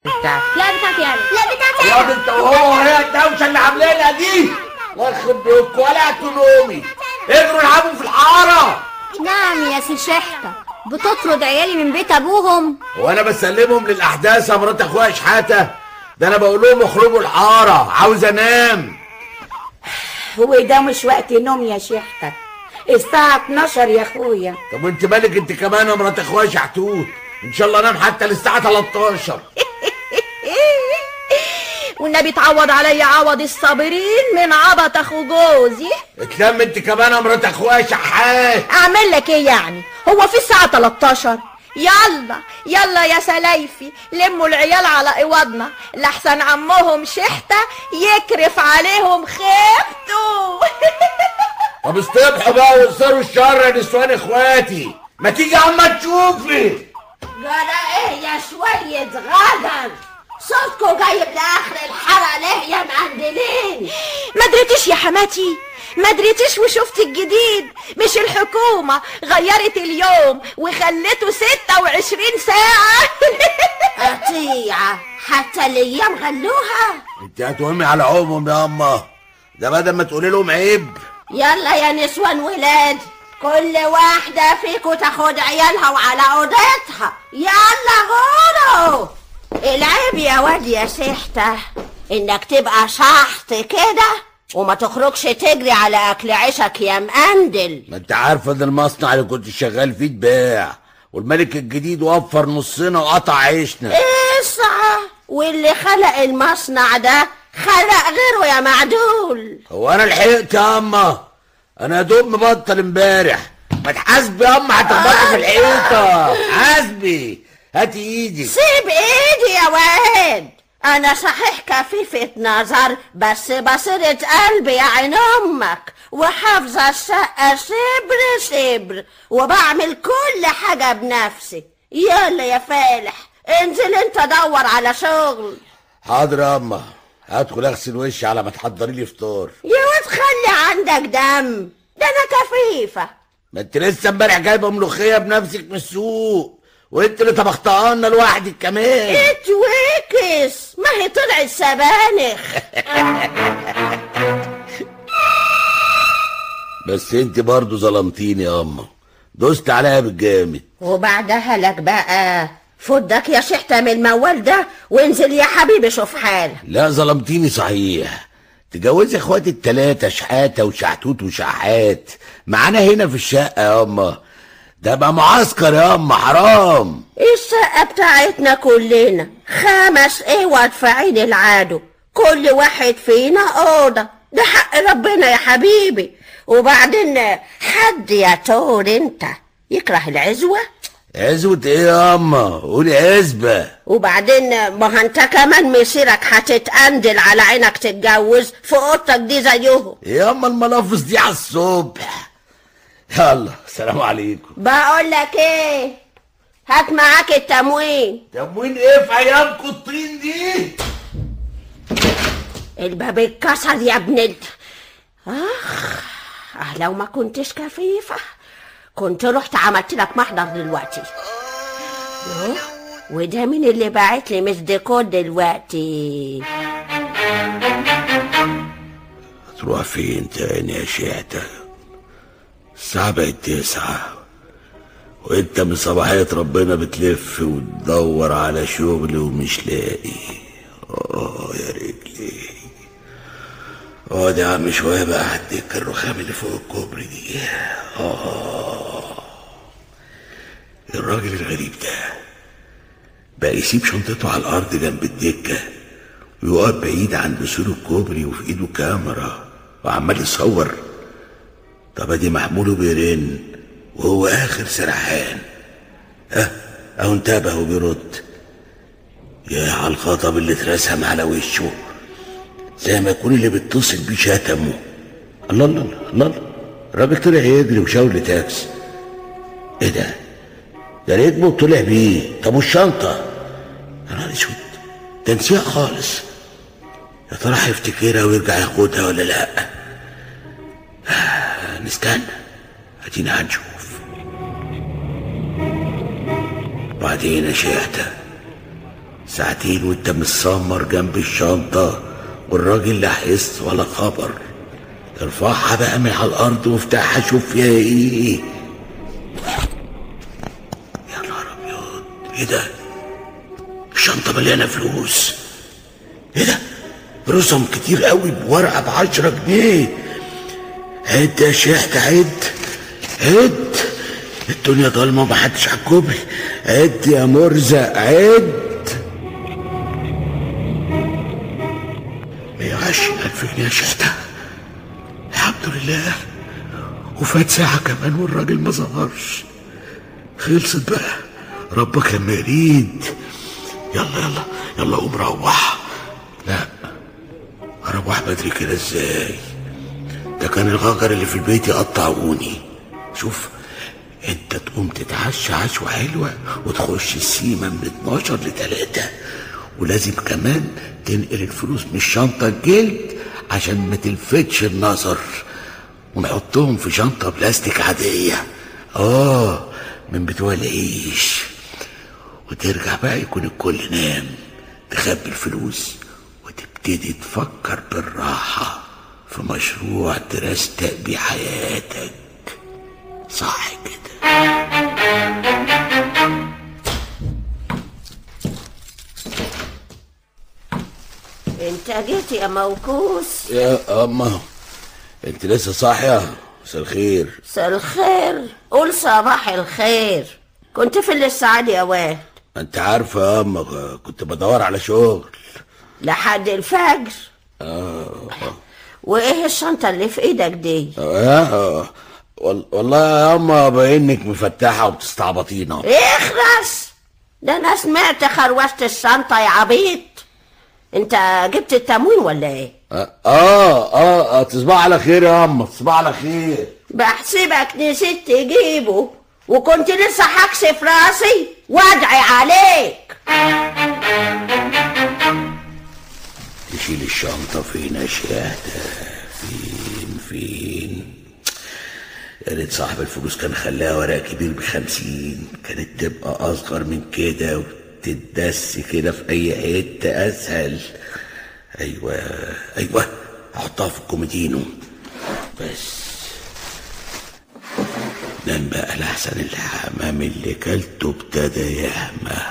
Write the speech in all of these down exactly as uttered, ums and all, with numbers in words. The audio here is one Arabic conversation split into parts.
بتاعتي. لا بتاعتي انا. لا بتاعتي يا بنت وهو هي الدوشه اللي عاملينها دي. الله يخرب بيتكم ولا هتنومي. اجروا العبوا في الحاره. نعم يا سي شحته، بتطرد عيالي من بيت ابوهم؟ وانا بسلمهم للاحداث يا مرات اخويا شحاته؟ ده انا بقول لهم اخرجوا الحاره، عاوز انام. هو ده مش وقت نوم يا شحته، الساعه اتناشر يا اخويا. طب وانت مالك انت كمان يا مرات اخويا شحتوت؟ ان شاء الله انام حتى للساعه تلتاشر. والنبي تعوض عليا عوض الصابرين من عبط اخو جوزي. اتلم انت كمان يا مرات اخويا شحات. اعمل لك ايه يعني؟ هو في الساعه تلتاشر؟ يلا يلا يا سلايفي، لموا العيال على اوضنا لحسن عمهم شحته يكرف عليهم خيبته. طب اصطبحوا بقى وانصروا الشر يا نسوان اخواتي. ما تيجي عما تشوفي. جرى ايه يا شويه غدر؟ صوتكوا جايب لاخر الحاره ليه يا مقندلين؟ ما دريتش يا حماتي؟ ما دريتش وشفت الجديد؟ مش الحكومة غيرت اليوم وخلته ستة وعشرين ساعة؟ قطيعة حتى الايام غلوها. انت هتوهمي على عمهم يا اما، ده بدل ما تقولي لهم عيب. يلا يا نسوان ولاد، كل واحدة فيكوا تاخد عيالها وعلى اوضتها. يلا غوروا. العيب يا واد يا شحتة انك تبقى شحط كده وما تخرجش تجري على اكل عيشك يا مقندل. ما انت عارفه ان المصنع اللي كنت شغال فيه اتباع، والملك الجديد وفر نصنا وقطع عيشنا. اسعى، واللي خلق المصنع ده خلق غيره يا معدول. هو انا لحقت يا اما؟ انا يا دوب مبطل امبارح. ما تحاسبي يا اما، هتخبطي في الحيطه. حاسبي، هاتي ايدي. سيب ايدي يا واد، انا صحيح كفيفة نظر بس بصيرة قلبي يا عين امك، وحافظة الشقة شبر شبر، وبعمل كل حاجة بنفسي. يلا يا فالح انزل انت دور على شغل. حاضر يا اما، هدخل اغسل وشي على ما تحضري لي فطار. يا واد خلي عندك دم، ده انا كفيفة. ما انت لسه امبارح جايبه ملوخيه بنفسك من السوق، وانت اللي طبختها لنا لوحدك كمان. اتوكس، ما هي طلعت سبانخ. بس انت برضو ظلمتيني يا اما، دوست عليها بالجامد. وبعدها لك بقى فدك يا شحتة من الموال ده وانزل يا حبيبي شوف حالك. لا ظلمتيني صحيح. تجوزي اخواتي التلاتة شحاتة وشحتوت وشحات معانا هنا في الشقة يا اما، ده بقى معسكر يا اما، حرام. الشقة بتاعتنا كلنا خمس اوض في عين العدو، كل واحد فينا اوضة، ده حق ربنا يا حبيبي. وبعدين حد يا تور انت يكره العزوة؟ عزوة ايه يا اما؟ قولي عزبة. وبعدين ما انت كمان مسيرك هتتقندل على عينك تتجوز في اوضتك دي زيهم. يا اما الملافظ دي على الصبح. يلا سلام عليكم. بقول لك ايه، هات معاك التموين. تموين ايه في ايامكم الطين دي؟ الباب اتكسر يا ابن ال... اخ اه لو ما كنتش كفيفة كنت رحت عملت لك محضر دلوقتي. يوه، وده مين اللي باعت لي مسد كود دلوقتي؟ هتروح فين تاني يا شحتة؟ الساعة بقت تسعة وانت من صباحية ربنا بتلف وتدور على شغل ومش لاقي. اه يا رجلي. اقعد يا عم شوية بقى هديك الرخام اللي فوق الكوبري دي. اه الراجل الغريب ده بقى يسيب شنطته على الارض جنب الدكة ويقف بعيد عن بسور الكوبري وفي ايده كاميرا وعمال يصور. طب ادي محموله بيرن وهو اخر سرحان. ها اهو انتبه وبيرد. يا على الخطب اللي اترسم على وشه، زي ما يكون اللي بيتصل بيه شتمه. الله الله الله الله، الراجل طلع يجري وشاور لتاكسي. ايه ده؟ ده ركبه وطلع بيه. طب والشنطه؟ يا نهار اسود، ده نسيها خالص. يا ترى هيفتكرها ويرجع ياخدها ولا لا؟ نستنى ادينا هنشوف. بعدين يا شحتة ساعتين وانت متسمر جنب الشنطة والراجل لا حس ولا خبر. ارفعها بقى من على الارض وافتحها شوف فيها ايه. يا نهار ابيض، ايه ده؟ الشنطة مليانة فلوس. ايه ده؟ رسم كتير قوي بورقة بعشرة جنيه. عد يا شيخ عد عد، الدنيا ضلمة ومحدش على الكوبري. عد يا مرزق عد. مية وعشرين ألف جنيه يا شيخ، الحمد لله. وفات ساعة كمان والراجل ما ظهرش. خلصت بقى، ربك لما يريد. يلا يلا يلا قوم روح. لا، اروح بدري كده ازاي؟ ده كان الغجر اللي في البيت يقطعوني. شوف انت تقوم تتعشى عشوة حلوة وتخش السيما من اتناشر لتلاتة، ولازم كمان تنقل الفلوس من الشنطة الجلد عشان ما تلفتش النظر، ونحطهم في شنطة بلاستيك عادية اه من بتوع العيش، وترجع بقى يكون الكل نام. تخبي الفلوس وتبتدي تفكر بالراحة في مشروع ترستق بيه حياتك. صح كده؟ انت جيت يا موكوس؟ يا اما انت لسه صاحية؟ مساء الخير. مساء الخير، قول صباح الخير. كنت في الاستعاد يا واد؟ انت عارفة يا اما كنت بدور على شغل لحد الفجر. اه وايه الشنطة اللي في ايدك دي؟ اه والله يا اما باينك مفتحة وبتستعبطينا. اخرس، ده انا سمعت خروشت الشنطة يا عبيط. انت جبت التموين ولا ايه؟ اه اه, آه تصبح على خير يا اما، تصبح على خير. بحسبك نسيت تجيبه وكنت لسه هكسف راسي وادعي عليك. تشيل الشنطة فين يا شهدة؟ فين فين؟ يا ريت صاحب الفلوس كان خلاها ورق كبير بخمسين، كانت تبقى اصغر من كده وتدس كده في اي حتة اسهل. ايوه ايوه، هحطها في الكوميدينو بس. نام بقى لحسن الحمام اللي كلته ابتدى يهمى.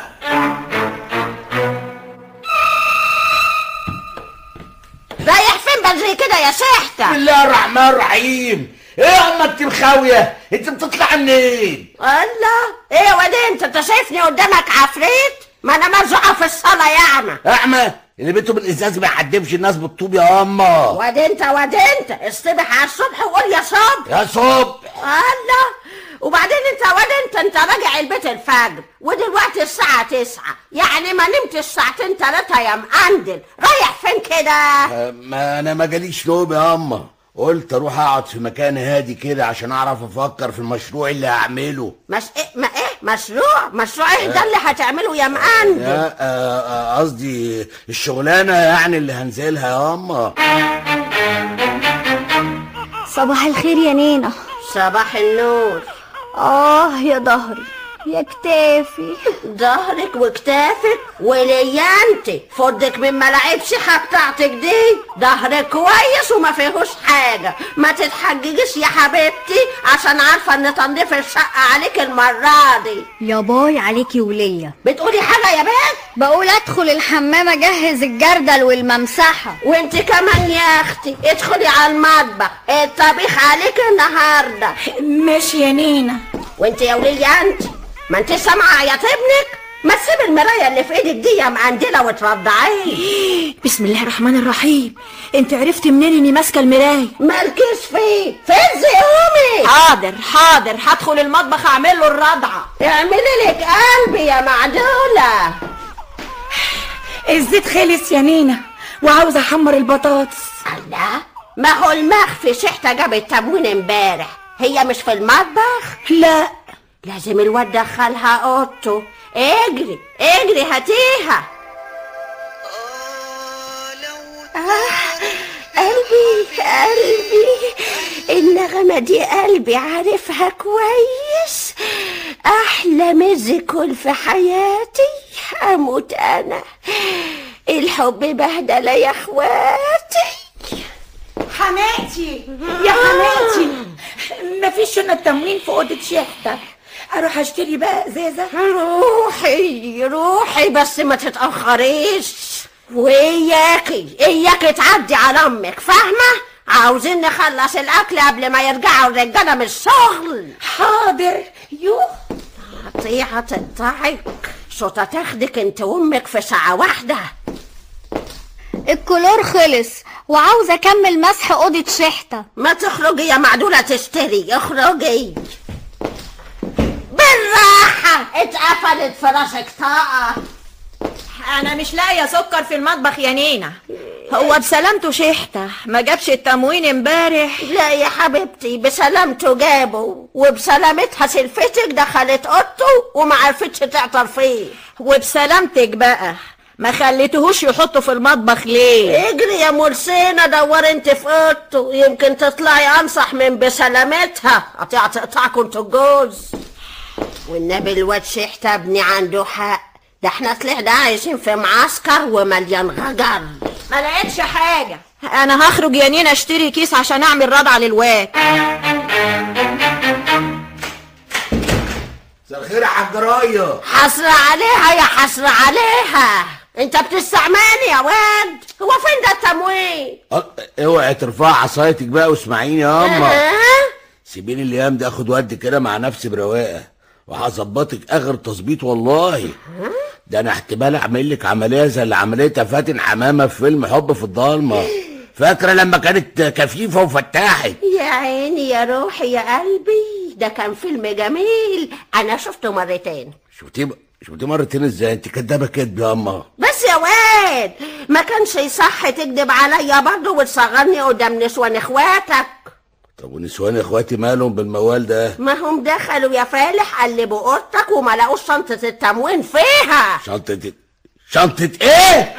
رايح فين بدري كده يا شحتة؟ بسم الله الرحمن الرحيم. ايه يا اما انت مخاوية؟ انت بتطلع منين؟ الله، ايه يا واد انت انت شايفني قدامك عفريت؟ ما انا مرزوعة في الصلاة يا اعمى. اعمى؟ اللي بيته بالازاز ما يعدمش الناس بالطوب يا اما. واد انت واد انت اصطبح على الصبح وقول يا صبح يا صبح. الله. وبعدين انت واد انت انت راجع البيت الفجر ودلوقتي الساعة تسعة، يعني ما نمتش ساعتين تلاتة يا مقندل. رايح فين كده؟ أه ما انا ما جاليش نوم يا اما، قلت اروح اقعد في مكان هادي كده عشان اعرف افكر في المشروع اللي هعمله. مش ايه ما ايه مشروع؟ مشروع ايه ده اللي هتعمله يا مقندل؟ قصدي الشغلانة يعني اللي هنزلها يا اما. صباح الخير يا نينا. صباح النور. اه يا ظهري يا كتافي. ظهرك وكتافك وليا انت فضك من ملاعب شيحة بتاعتك دي. ظهرك كويس وما فيهوش حاجة، ما تتحججيش يا حبيبتي عشان عارفة ان تنظيف الشقة عليك المرة دي. يا باي عليكي وليا. بتقولي حاجة يا بنت؟ بقول ادخل الحمام اجهز الجردل والممسحة. وانت كمان يا اختي ادخلي على المطبخ، الطبيخ عليك النهاردة. ماشي يا نينا. وانت يا ولية انت ما انت سامعة يا ابنك؟ ما تسيب المراية اللي في ايدك دي يا مقندلة وترضعيه. بسم الله الرحمن الرحيم. انت عرفت منين اني ماسكة المراية؟ مالكيش فيه، فزي قومي. حاضر حاضر، هدخل المطبخ اعمل له الرضعة. اعملي لك قلبي يا معدولة. الزيت خلص يا نينا وعاوزة احمر البطاطس. الله، ما هو المخفي شحتة جابت تموين امبارح، هي مش في المطبخ؟ لا، لازم الواد دخلها اوضته. اجري اجري هاتيها. آه قلبي قلبي، النغمة دي قلبي عارفها كويس. احلى ميوزيكال في حياتي. اموت انا، الحب بهدله يا اخواتي. حماتي يا حماتي، مفيش هنا التموين في اوضه شحته، اروح اشتري بقى ازازه؟ روحي روحي بس ما تتاخريش، وإياكي إياكي تعدي على امك، فاهمه؟ عاوزين نخلص الاكل قبل ما يرجعوا الرجاله من الشغل. حاضر. يوه هطيعة تقطعك، صوتها تاخدك انت وامك في ساعه واحده. الكلور خلص وعاوزة اكمل مسح اوضة شحتة. ما تخرجي يا معدولة تشتري، اخرجي بالراحة، اتقفلت في راسك طاقة. انا مش لاقيه سكر في المطبخ يا نينا. هو بسلامته شحته ما جابش التموين امبارح؟ لا يا حبيبتي، بسلامته جابه، وبسلامتها سلفتك دخلت اوضته وما عرفتش تعطر فيه. وبسلامتك بقى ما خليتهوش يحطه في المطبخ ليه؟ اجري يا مرسينة دور انت في اوضته، يمكن تطلعي انصح من بسلامتها. قطيعة تقطعكم انتوا الجوز. والنبي الواد شحتة ابني عنده حق، ده احنا طلعنا عايشين في معسكر ومليان غجر. ما لقيتش حاجه. انا هخرج يا نينا اشتري كيس عشان اعمل رضعه للواد. مساء الخير يا حاج رايه. حسرة عليها يا حسرة عليها، انت بتستعماني يا واد. هو فين ده التموين؟ اوعي ترفعي عصايتك بقى واسمعيني يا اما. اه؟ سيبيني الايام دي اخد ودي كده مع نفسي برواقه، وهظبطك اخر تظبيط والله. ده انا احتمال اعمل لك عمليه زي اللي عملتها فاتن حمامه في فيلم حب في الضلمه. فاكره لما كانت كفيفه وفتاحت؟ يا عيني يا روحي يا قلبي، ده كان فيلم جميل، انا شفته مرتين. شفتيه شفتيه مرتين ازاي؟ انت كدابه كدب يا اما. بس يا واد ما كانش يصح تكذب عليا برضه وتصغرني قدام نسوان اخواتك. طب ونسوان اخواتي مالهم بالموال ده؟ ما هم دخلوا يا فالح قلبوا اوضتك وما لقوش شنطه التموين فيها. شنطه شنطه ايه؟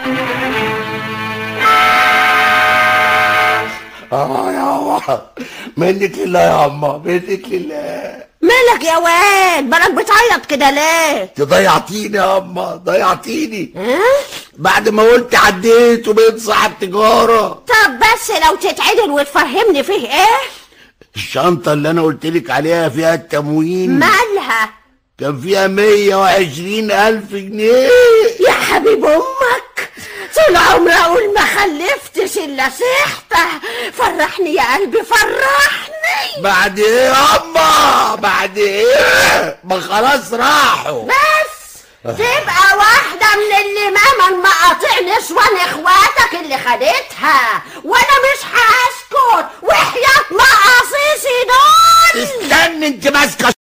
اه يا عمر، منك لله يا عمر، منك لله. مالك يا واد؟ بالك بتعيط كده ليه؟ انت ضيعتيني يا عمر، ضيعتيني. ها؟ بعد ما قلت عديت وبقيت صاحب تجاره. طب بس لو تتعدل وتفهمني فيه ايه؟ الشنطه اللي انا قلت لك عليها فيها التموين. مالها؟ كان فيها مية وعشرين الف جنيه. يا حبيب امك، طول عمري اقول ما خلفتش الا سحته. فرحني يا قلبي فرحني. بعد ايه يا اما؟ بعد ايه؟ ما خلاص راحوا. بس تبقى واحدة من اللي ماما مقاطع نسوان اخواتك اللي خدتها، وانا مش هسكت وحياة مقاصيصي دول. استني انت ماسكه.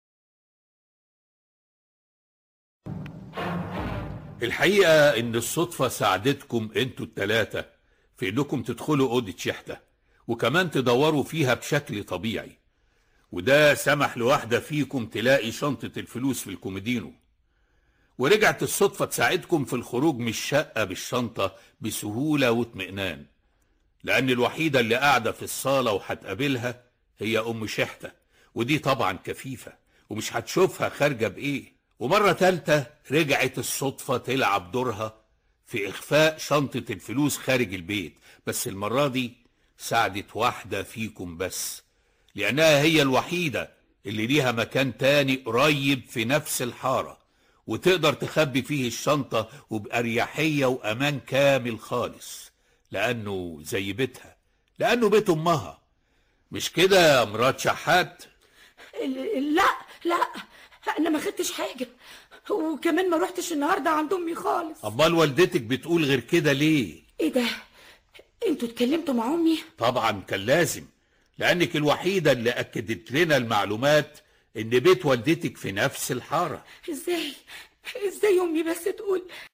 الحقيقة ان الصدفة ساعدتكم انتوا التلاتة في انكم تدخلوا اوضة شحتة وكمان تدوروا فيها بشكل طبيعي، وده سمح لواحدة فيكم تلاقي شنطة الفلوس في الكوميدينو، ورجعت الصدفة تساعدكم في الخروج من الشقة بالشنطة بسهولة واطمئنان، لأن الوحيدة اللي قاعدة في الصالة وهتقابلها هي أم شحتة، ودي طبعا كفيفة ومش هتشوفها خارجة بإيه. ومرة تالتة رجعت الصدفة تلعب دورها في إخفاء شنطة الفلوس خارج البيت، بس المرة دي ساعدت واحدة فيكم بس، لأنها هي الوحيدة اللي ليها مكان تاني قريب في نفس الحارة وتقدر تخبي فيه الشنطة وبأريحية وأمان كامل خالص، لأنه زي بيتها، لأنه بيت أمها. مش كده يا مرات شحات؟ لا لا، انا ما خدتش حاجه، وكمان ما روحتش النهارده عند امي خالص. امال والدتك بتقول غير كده ليه؟ ايه ده؟ انتوا اتكلمتوا مع امي؟ طبعا كان لازم، لانك الوحيده اللي اكدت لنا المعلومات ان بيت والدتك في نفس الحاره. ازاي ازاي امي بس تقول